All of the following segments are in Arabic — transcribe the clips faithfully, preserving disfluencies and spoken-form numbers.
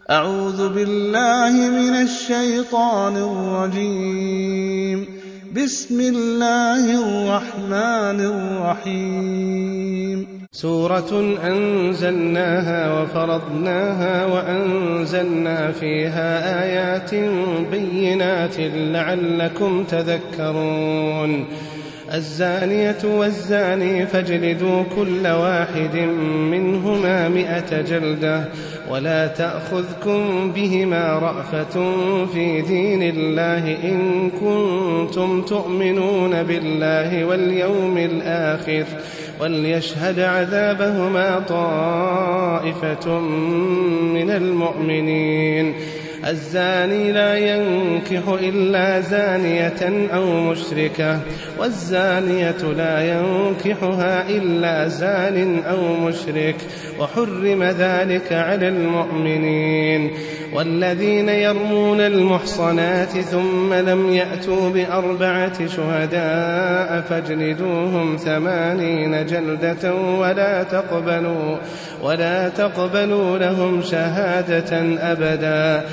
أعوذ بالله من الشيطان الرجيم. بسم الله الرحمن الرحيم. سورة أنزلناها وفرضناها وأنزلنا فيها آيات بينات لعلكم تذكرون. الزانية والزاني فاجلدوا كل واحد منهما مئة جلدة ولا تأخذكم بهما رأفة في دين الله إن كنتم تؤمنون بالله واليوم الآخر وليشهد عذابهما طائفة من المؤمنين. الزاني لا ينكح إلا زانية أو مشركة والزانية لا ينكحها إلا زان أو مشرك وحرم ذلك على المؤمنين. والذين يرمون المحصنات ثم لم يأتوا بأربعة شهداء فاجلدوهم ثمانين جلدة ولا تقبلوا, ولا تقبلوا لهم شهادة أبدا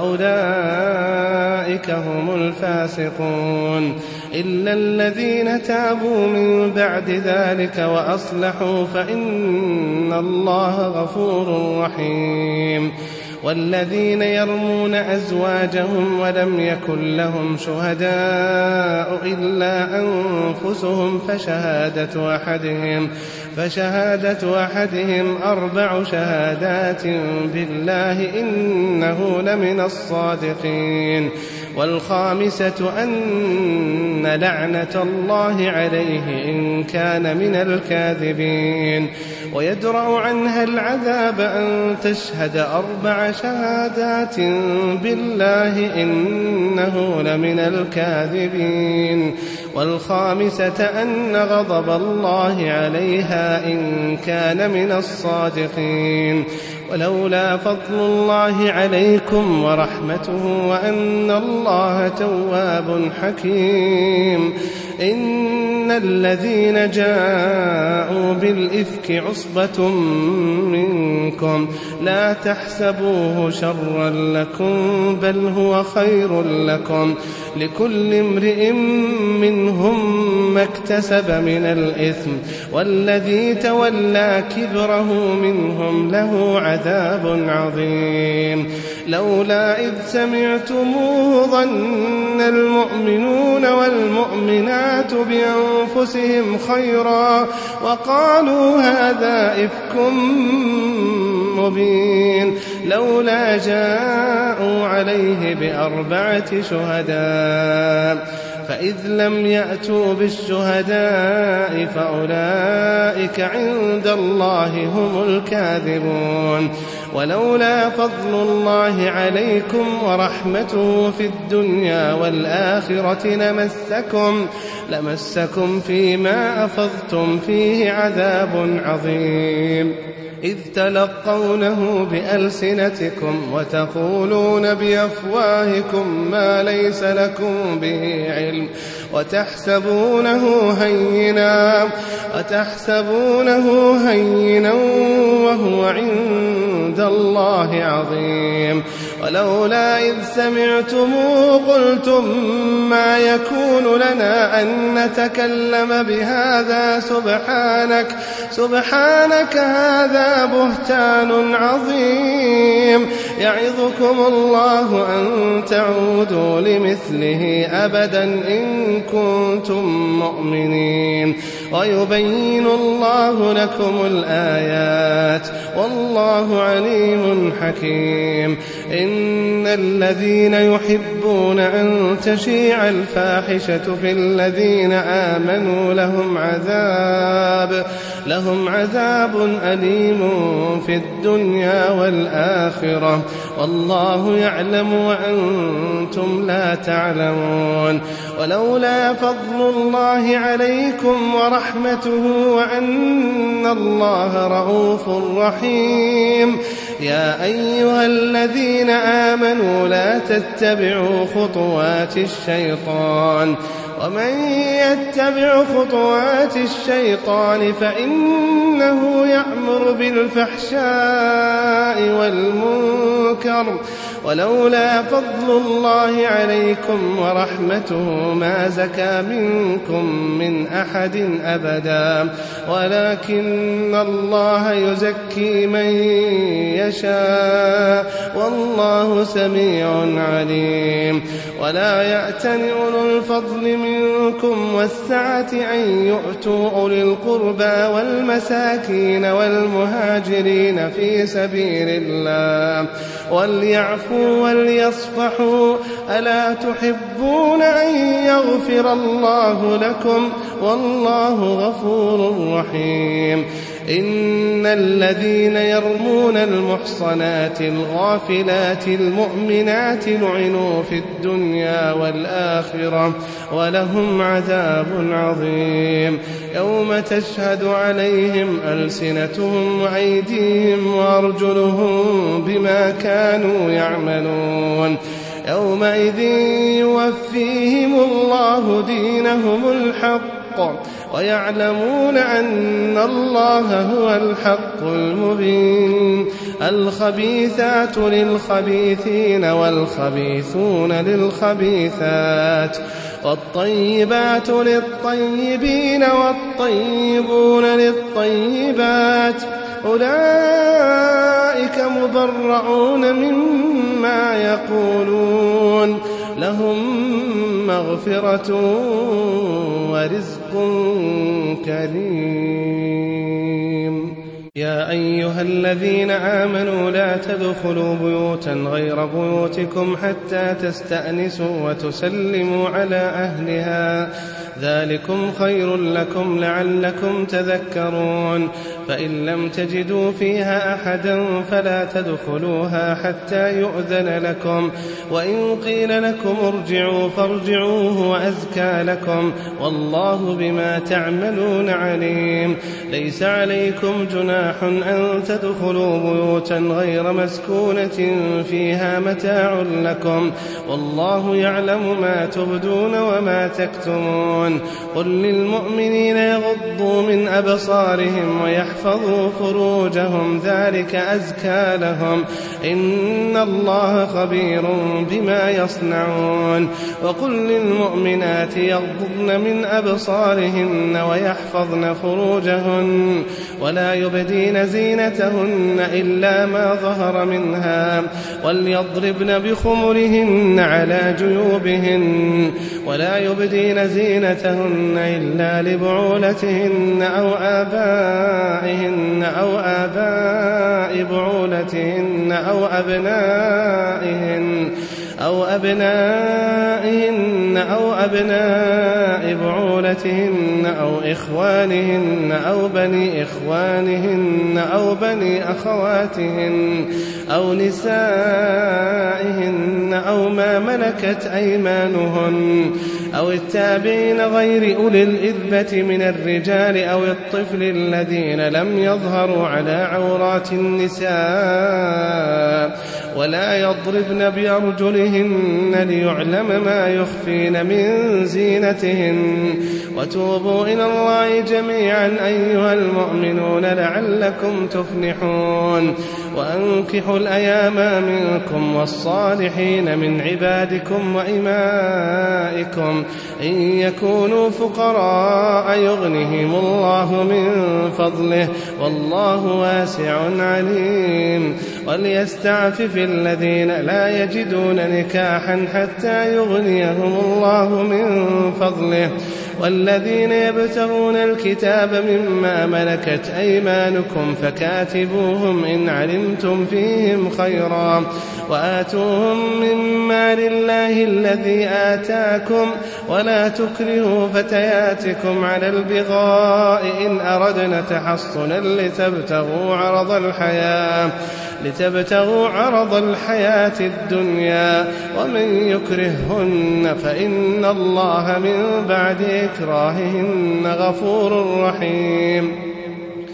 وأولئك هم الفاسقون. إلا الذين تابوا من بعد ذلك وأصلحوا فإن الله غفور رحيم. والذين يرمون أزواجهم ولم يكن لهم شهداء إلا أنفسهم فشهادة أحدهم, فشهادة أحدهم أربع شهادات بالله إنه لمن الصادقين. والخامسة أن لعنة الله عليه إن كان من الكاذبين. ويدرأ عنها العذاب أن تشهد أربع شهادات بالله إنه لمن الكاذبين. والخامسة أن غضب الله عليها إن كان من الصادقين. ولولا فضل الله عليكم ورحمته وأن الله تواب حكيم. إن الذين جاءوا بالإفك عصبة منكم لا تحسبوه شرا لكم بل هو خير لكم لكل امرئ منهم ما اكتسب من الإثم والذي تولى كبره منهم له عذاب عظيم. لولا إذ سمعتموه ظن المؤمنون والمؤمنات بأنفسهم خيرا وقالوا هذا إفك مبين. لولا جاءوا عليه بأربعة شهداء فإذ لم يأتوا بالشهداء فأولئك عند الله هم الكاذبون. ولولا فضل الله عليكم ورحمته في الدنيا والآخرة لمسكم, لمسكم فيما أفضتم فيه عذاب عظيم. إذ تلقونه بألسنتكم وتقولون بأفواهكم ما ليس لكم به علم وتحسبونه هينا, وتحسبونه هينا وهو عند الله عظيم. ولولا إذ سمعتموه قلتم ما يكون لنا أن نتكلم بهذا سبحانك, سبحانك هذا بهتان عظيم. يعظكم الله أن تعودوا لمثله أبدا إن كنتم مؤمنين. ويبين الله لكم الآيات والله عليم حكيم. إن الذين يحبون أن تشيع الفاحشة في الذين آمنوا لهم عذاب, لهم عذاب أليم في الدنيا والآخرة والله يعلم وأنتم لا تعلمون. ولولا فضل الله عليكم ورحمته وأن الله رؤوف رحيم يا أيها الذين آمنوا لا تتبعوا خطوات الشيطان ومن يتبع خطوات الشيطان فإنه يأمر بالفحشاء والمنكر ولولا فضل الله عليكم ورحمته ما زكى منكم من أحد أبدا ولكن الله يزكي من يشاء والله سميع عليم. ولا يأتل أولو الفضل منكم والسعة أن يؤتوا أولي القربى والمساكين والمهاجرين في سبيل الله وليعفوا وليصفحوا ألا تحبون أن يغفر الله لكم والله غفور رحيم. إن الذين يرمون المحصنات الغافلات المؤمنات لعنوا في الدنيا والآخرة ولهم عذاب عظيم يوم تشهد عليهم ألسنتهم وأيديهم وأرجلهم بما كانوا يعملون يومئذ يوفيهم الله دينهم الحق ويعلمون أن الله هو الحق المبين. الخبيثات للخبيثين والخبيثون للخبيثات والطيبات للطيبين والطيبون للطيبات أولئك مبرعون مما يقولون لهم مغفرة ورزق كريم. يا أيها الذين آمنوا لا تدخلوا بيوتا غير بيوتكم حتى تستأنسوا وتسلموا على أهلها ذلكم خير لكم لعلكم تذكرون. فإن لم تجدوا فيها أحدا فلا تدخلوها حتى يؤذن لكم وإن قيل لكم ارجعوا فارجعوه وأزكى لكم والله بما تعملون عليم. ليس عليكم جناح أن تدخلوا بيوتا غير مسكونة فيها متاع لكم والله يعلم ما تبدون وما تكتمون. قل للمؤمنين يغضوا من أبصارهم ويحفظوا فروجهم ذلك أزكى لهم إن الله خبير بما يصنعون. وقل للمؤمنات يغضضن من أبصارهن ويحفظن فروجهن ولا يبدين زينتهن إلا ما ظهر منها وليضربن بخمرهن على جيوبهن ولا يبدين زينتهن إلا لبعولتهن أو آبائهن أو آباء بعولتهن أو أبنائهن أو أبنائهن أو أبناء بعولتهن أو إخوانهن أو بني إخوانهن أو بني أخواتهن أو نسائهن أو ما ملكت أيمانهن أو التابعين غير أولي الإربة من الرجال أو الطفل الذين لم يظهروا على عورات النساء ولا يضربن بأرجلهن ليعلم ما يخفين من زينتهن. وتوبوا إلى الله جميعا أيها المؤمنون لعلكم تفلحون. وأنكحوا الأيام منكم والصالحين من عبادكم وإمائكم إن يكونوا فقراء يغنهم الله من فضله والله واسع عليم. وليستعفف الذين لا يجدون نكاحا حتى يغنيهم الله من فضله والذين يبتغون الكتاب مما ملكت أيمانكم فكاتبوهم إن علمتم فيهم خيرا وآتوهم مما لله الذي آتاكم ولا تكرهوا فتياتكم على البغاء إن أردنا تحصنا لتبتغوا عرض الحياة لتبتغوا عرض الحياة الدنيا ومن يكرههن فإن الله من بعد إكراههن غفور رحيم.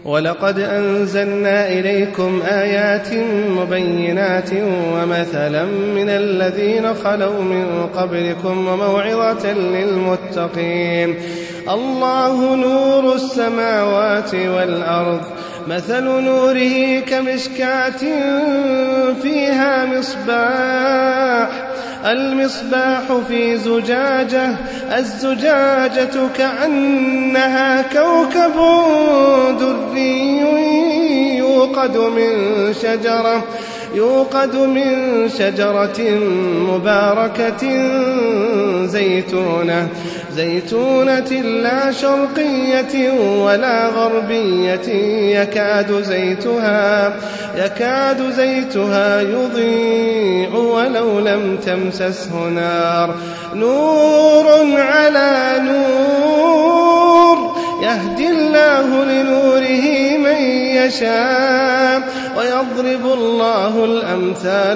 ولقد أنزلنا إليكم آيات مبينات ومثلا من الذين خلوا من قبلكم وموعظة للمتقين. الله نور السماوات والأرض، مثل نوره كمشكاة فيها مصباح، المصباح في زجاجة، الزجاجة كأنها كوكب دري يوقد من شجرة يوقد من شجرة مباركة زيتونة زيتونة لا شرقية ولا غربية يكاد زيتها يكاد زيتها يضيء ولو لم تمسسه نار، نور على نور، يهدي الله لنوره من يشاء ويضرب الله الأمثال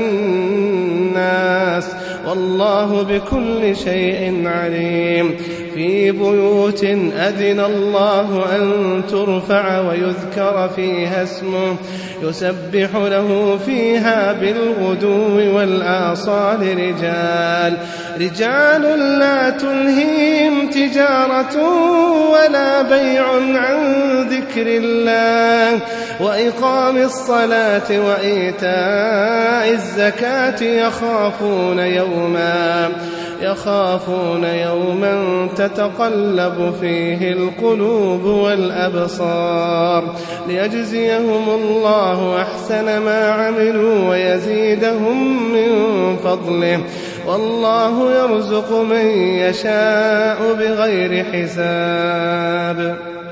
للناس والله بكل شيء عليم. في بيوت أذن الله أن ترفع ويذكر فيها اسمه يسبح له فيها بالغدو والآصال رجال رجال لا تلهيهم تجارة ولا بيع عن ذكر الله وإقام الصلاة وإيتاء الزكاة يخافون يوما يخافون يوما تتقلب فيه القلوب والأبصار ليجزيهم الله أحسن ما عملوا ويزيدهم من فضله والله يرزق من يشاء بغير حساب.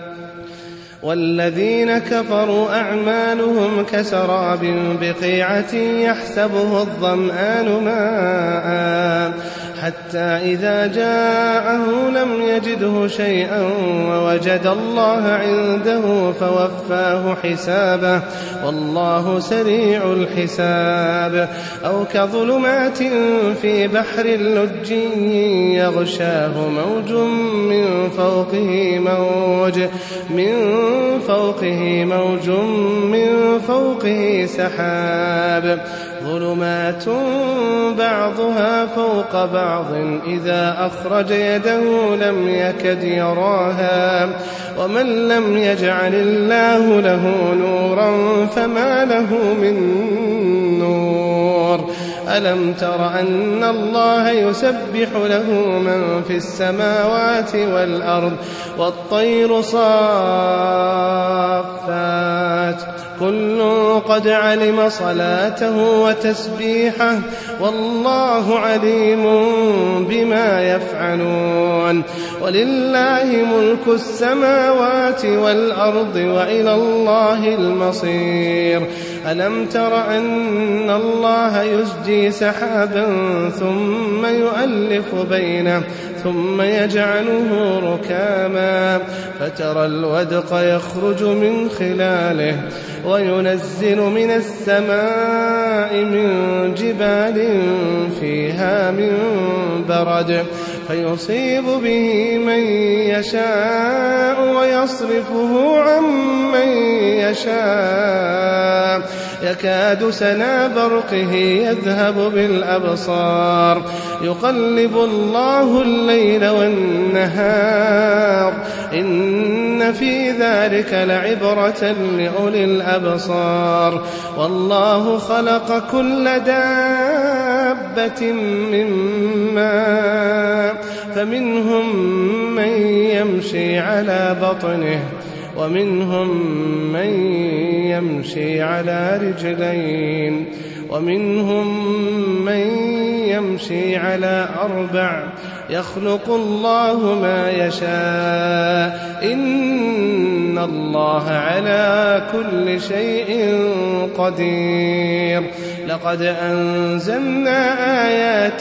والذين كفروا أعمالهم كسراب بقيعة يحسبه الظمآن ماء حتى إذا جاءه لم يجده شيئا ووجد الله عنده فوفاه حسابه والله سريع الحساب. أو كظلمات في بحر اللج يغشاه موج من فوقه موج من فوقه موج من فوقه سحاب ظلمات بعضها فوق بعض إذا أخرج يده لم يكد يراها ومن لم يجعل الله له نورا فما له من نور. ألم تر أن الله يسبح له من في السماوات والأرض والطير صافات كل قد علم صلاته وتسبيحه والله عليم بما يفعلون. ولله ملك السماوات والأرض وإلى الله المصير. ألم تر أن الله يزجي سحابا ثم يؤلف بينه ثم يجعله ركاما فترى الودق يخرج من خلاله وينزل من السماء من جبال فيها من برد فيصيب به من يشاء ويصرفه عن من يشاء يكاد سنا برقه يذهب بالأبصار يقلب الله الليل والنهار إن في ذلك لعبرة لأولي الأبصار. والله خلق كل دابة من ماء فمنهم من يمشي على بطنه ومنهم من يمشي على رجلين ومنهم من يمشي على أربع يخلق الله ما يشاء إن الله على كل شيء قدير. لقد أنزلنا آيات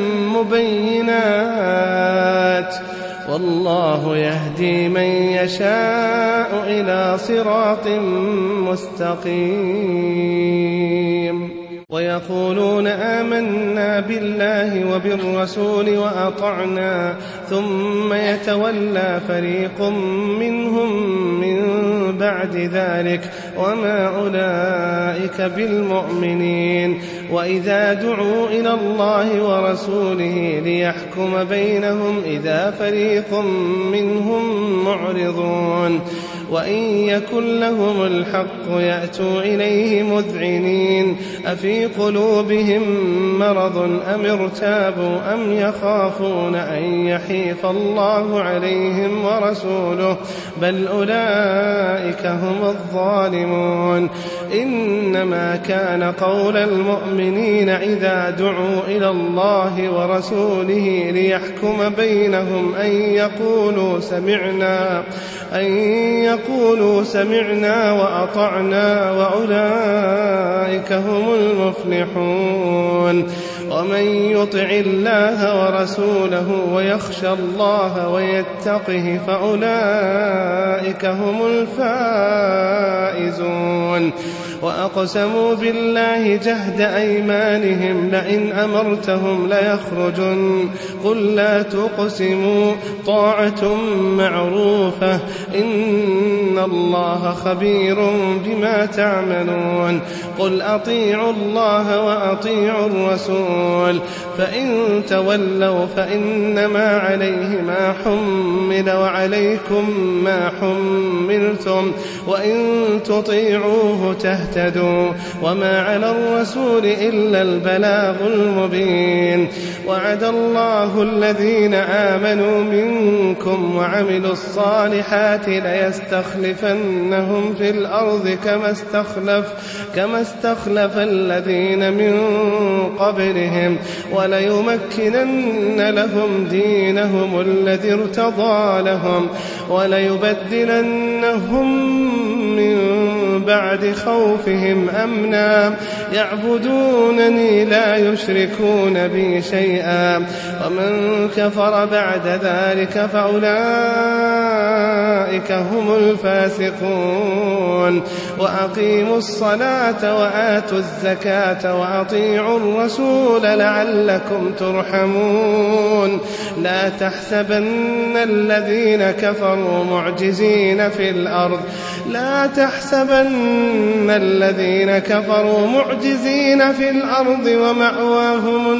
مبينات والله يهدي من يشاء إلى صراط مستقيم. ويقولون آمنا بالله وبالرسول وأطعنا ثم يتولى فريق منهم من بعد ذلك وما أولئك بالمؤمنين. وإذا دعوا إلى الله ورسوله ليحكم بينهم إذا فريق منهم معرضون وإن يكن لهم الحق يأتوا إليه مذعنين أفي قلوبهم مرض أم ارتابوا أم يخافون أن يحيف الله عليهم ورسوله بل أولئك هم الظالمون. إنما كان قول المؤمنين إذا دعوا إلى الله ورسوله ليحكم بينهم أن يقولوا سمعنا أن يقولوا سمعنا وأطعنا وأولئك هم المفلحون. ومن يطع الله ورسوله ويخشى الله ويتقه فأولئك هم الفائزون. وأقسموا بالله جهد أيمانهم لئن أمرتهم ليخرجن قل لا تقسموا طاعة معروفة إن الله خبير بما تعملون. قل أطيعوا الله وأطيعوا الرسول فإن تولوا فإنما عليه ما حمل وعليكم ما حملتم وإن تطيعوه تهتدوا وما على الرسول إلا البلاغ المبين. وعد الله الذين آمنوا منكم وعملوا الصالحات ليستخلفنهم في الأرض كما استخلف كما استخلف الذين من قبلهم وليمكنن لهم دينهم الذي ارتضى لهم وليبدلنهم من بعد خوفهم أمنا يعبدونني لا يشركون بي شيئا ومن كفر بعد ذلك فأولئك هم الفاسقون. وأقيموا الصلاة وآتوا الزكاة وأطيعوا الرسول لعلكم ترحمون. لا تحسبن الذين كفروا معجزين في الأرض لا تحسبن الذين كفروا معجزين في الأرض ومأواهم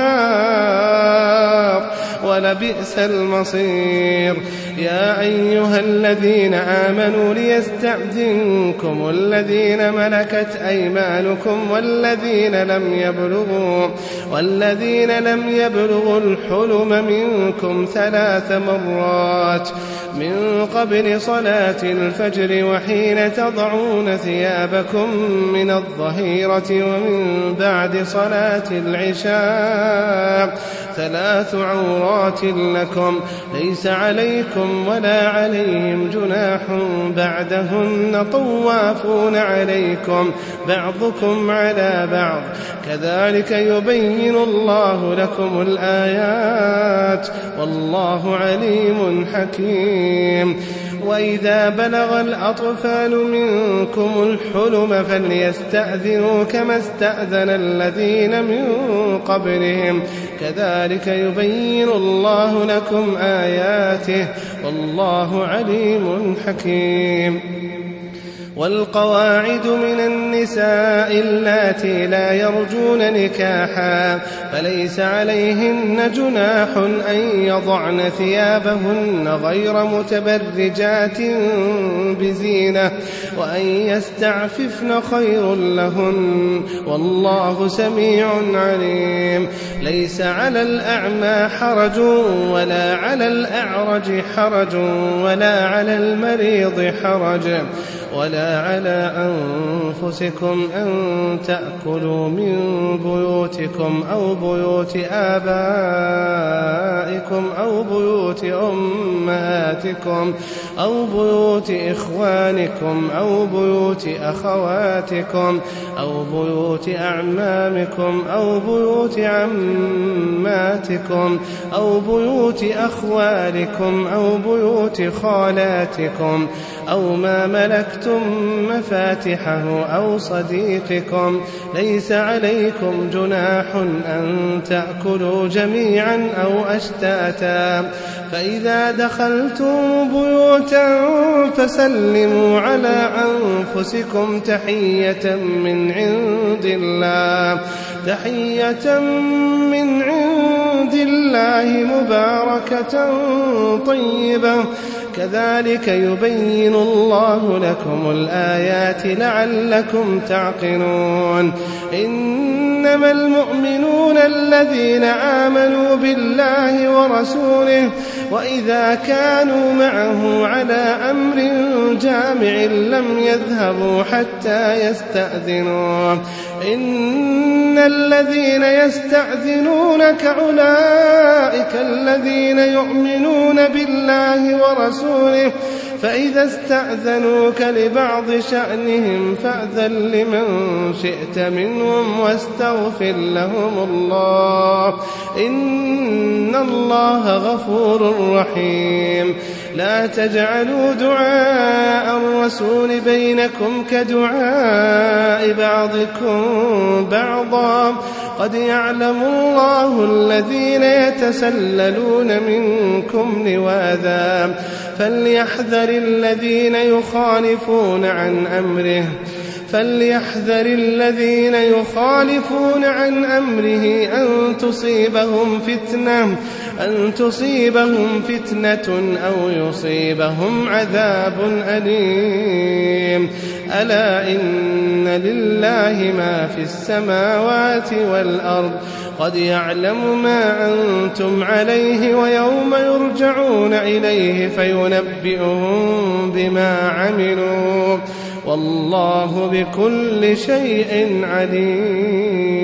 النار ولبئس المصير. يا أيها الذين آمنوا ليستأذنكم الذين ملكت أيمانكم والذين لم يبلغوا والذين لم يبلغوا الحلم منكم ثلاث مرات من قبل صلاة الفجر وحين تضعون ثيابكم من الظهيرة ومن بعد صلاة العشاء ثلاث عورات لكم ليس عليكم ولا عليهم جناح بعدهن طوافون عليكم بعضكم على بعض كذلك يبين الله لكم الآيات والله عليم حكيم. وإذا بلغ الأطفال منكم الحلم فليستأذنوا كما استأذن الذين من قبلهم كذلك يبين الله لكم آياته والله عليم حكيم. والقواعد من النساء اللاتي لا يرجون نكاحا فليس عليهن جناح أن يضعن ثيابهن غير متبرجات بزينة وأن يستعففن خير لهن والله سميع عليم. ليس على الأعمى حرج ولا على الأعرج حرج ولا على المريض حرج ولا على أنفسكم أن تأكلوا من بيوتكم أو بيوت آبائكم أو بيوت أمهاتكم أو بيوت إخوانكم أو بيوت أخواتكم أو بيوت أعمامكم أو بيوت عماتكم أو بيوت أخوالكم أو بيوت خالاتكم أو ما ملكتم مفاتحه أو صديقكم ليس عليكم جناح أن تأكلوا جميعا أو أشتاتا فإذا دخلتم بيوتا فسلموا على أنفسكم تحية من عند الله تحية من عند الله مباركة طيبة كذلك يبين الله لكم الآيات لعلكم تعقلون إنما المؤمنون الذين آمنوا بالله ورسوله وإذا كانوا معه على أمر جامع لم يذهبوا حتى يستأذنوه إن الذين يستأذنونك أولئك الذين يؤمنون بالله ورسوله فإذا استأذنوك لبعض شأنهم فأذن لمن شئت منهم واستغفر لهم الله إن الله غفور رحيم لا تجعلوا دعاء الرسول بينكم كدعاء بعضكم بعضا قد يعلم الله الذين يتسللون منكم لواذا فليحذر الذين يخالفون عن أمره فليحذر الذين يخالفون عن أمره أن تصيبهم فتنة أن تصيبهم فتنة أو يصيبهم عذاب أليم ألا إن لله ما في السماوات والأرض قد يعلم ما أنتم عليه ويوم يرجعون إليه فينبئهم بما عملوا والله بكل شيء عليم.